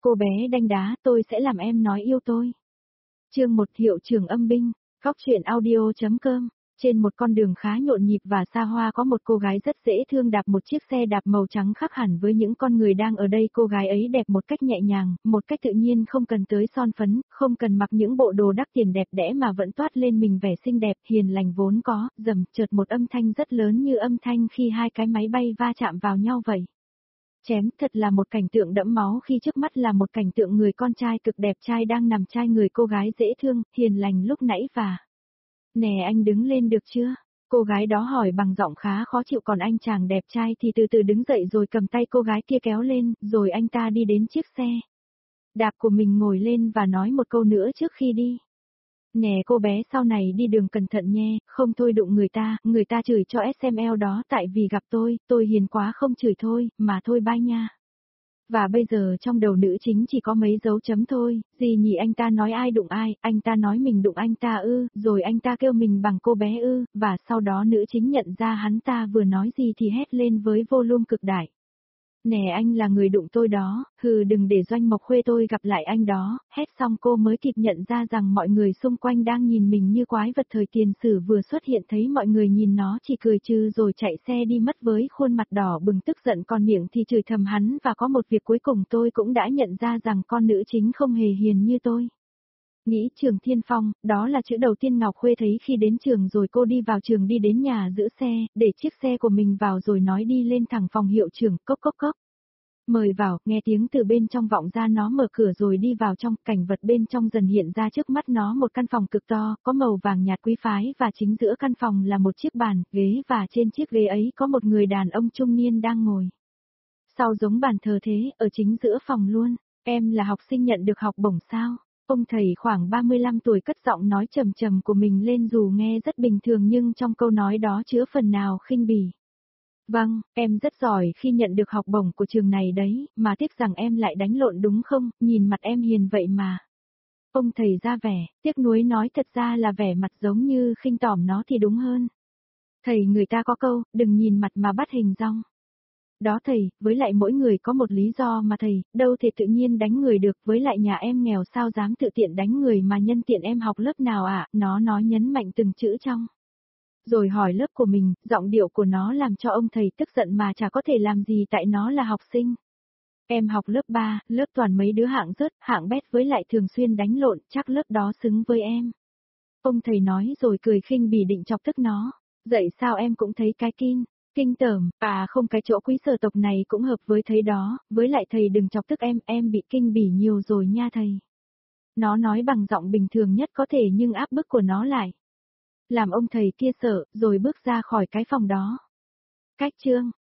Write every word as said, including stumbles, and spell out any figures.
Cô bé đanh đá, tôi sẽ làm em nói yêu tôi. Chương một Hiệu trưởng âm binh, góc truyện audio.com. Trên một con đường khá nhộn nhịp và xa hoa có một cô gái rất dễ thương đạp một chiếc xe đạp màu trắng khác hẳn với những con người đang ở đây. Cô gái ấy đẹp một cách nhẹ nhàng, một cách tự nhiên, không cần tới son phấn, không cần mặc những bộ đồ đắt tiền đẹp đẽ mà vẫn toát lên mình vẻ xinh đẹp, hiền lành vốn có. Rầm, chợt một âm thanh rất lớn như âm thanh khi hai cái máy bay va chạm vào nhau vậy. Chém, thật là một cảnh tượng đẫm máu khi trước mắt là một cảnh tượng người con trai cực đẹp trai đang nằm chai người cô gái dễ thương, hiền lành lúc nãy và... Nè anh đứng lên được chưa? Cô gái đó hỏi bằng giọng khá khó chịu, còn anh chàng đẹp trai thì từ từ đứng dậy rồi cầm tay cô gái kia kéo lên, rồi anh ta đi đến chiếc xe đạp của mình ngồi lên và nói một câu nữa trước khi đi. Nè cô bé, sau này đi đường cẩn thận nhé, không thôi đụng người ta, người ta chửi cho ét em lờ đó, tại vì gặp tôi, tôi hiền quá không chửi thôi, mà thôi bye nha. Và bây giờ trong đầu nữ chính chỉ có mấy dấu chấm thôi, gì nhỉ, anh ta nói ai đụng ai, anh ta nói mình đụng anh ta ư, rồi anh ta kêu mình bằng cô bé ư, và sau đó nữ chính nhận ra hắn ta vừa nói gì thì hét lên với volume cực đại. Nè anh là người đụng tôi đó, hừ đừng để Doanh Mộc Khuê tôi gặp lại anh đó. Hét xong cô mới kịp nhận ra rằng mọi người xung quanh đang nhìn mình như quái vật thời tiền sử vừa xuất hiện, thấy mọi người nhìn nó chỉ cười trừ rồi chạy xe đi mất với khuôn mặt đỏ bừng tức giận, còn miệng thì chửi thầm hắn. Và có một việc cuối cùng tôi cũng đã nhận ra rằng con nữ chính không hề hiền như tôi nghĩ. Trường Thiên Phong, đó là chữ đầu tiên Ngọc Khuê thấy khi đến trường, rồi cô đi vào trường, đi đến nhà giữ xe, để chiếc xe của mình vào rồi nói đi lên thẳng phòng hiệu trưởng. Cốc cốc cốc. Mời vào, nghe tiếng từ bên trong vọng ra, nó mở cửa rồi đi vào trong. Cảnh vật bên trong dần hiện ra trước mắt nó, một căn phòng cực to, có màu vàng nhạt quý phái, và chính giữa căn phòng là một chiếc bàn, ghế, và trên chiếc ghế ấy có một người đàn ông trung niên đang ngồi. Sau giống bàn thờ thế, ở chính giữa phòng luôn. Em là học sinh nhận được học bổng sao? Ông thầy khoảng ba mươi lăm tuổi cất giọng nói trầm trầm của mình lên, dù nghe rất bình thường nhưng trong câu nói đó chứa phần nào khinh bỉ. Vâng, em rất giỏi khi nhận được học bổng của trường này đấy, mà tiếc rằng em lại đánh lộn đúng không, nhìn mặt em hiền vậy mà. Ông thầy ra vẻ, tiếc nuối nói, thật ra là vẻ mặt giống như khinh tởm nó thì đúng hơn. Thầy, người ta có câu, đừng nhìn mặt mà bắt hình dong. Đó thầy, với lại mỗi người có một lý do mà thầy, đâu thể tự nhiên đánh người được, với lại nhà em nghèo sao dám tự tiện đánh người, mà nhân tiện em học lớp nào ạ, à? Nó nói nhấn mạnh từng chữ trong. Rồi hỏi lớp của mình, giọng điệu của nó làm cho ông thầy tức giận mà chả có thể làm gì tại nó là học sinh. Em học lớp ba, lớp toàn mấy đứa hạng rớt, hạng bét, với lại thường xuyên đánh lộn, chắc lớp đó xứng với em. Ông thầy nói rồi cười khinh bỉ định chọc tức nó. Vậy sao em cũng thấy cái kinh, kinh tởm, à không, cái chỗ quý sở tộc này cũng hợp với thấy đó, với lại thầy đừng chọc tức em, em bị kinh bỉ nhiều rồi nha thầy. Nó nói bằng giọng bình thường nhất có thể nhưng áp bức của nó lại làm ông thầy kia sợ, rồi bước ra khỏi cái phòng đó. Cách chương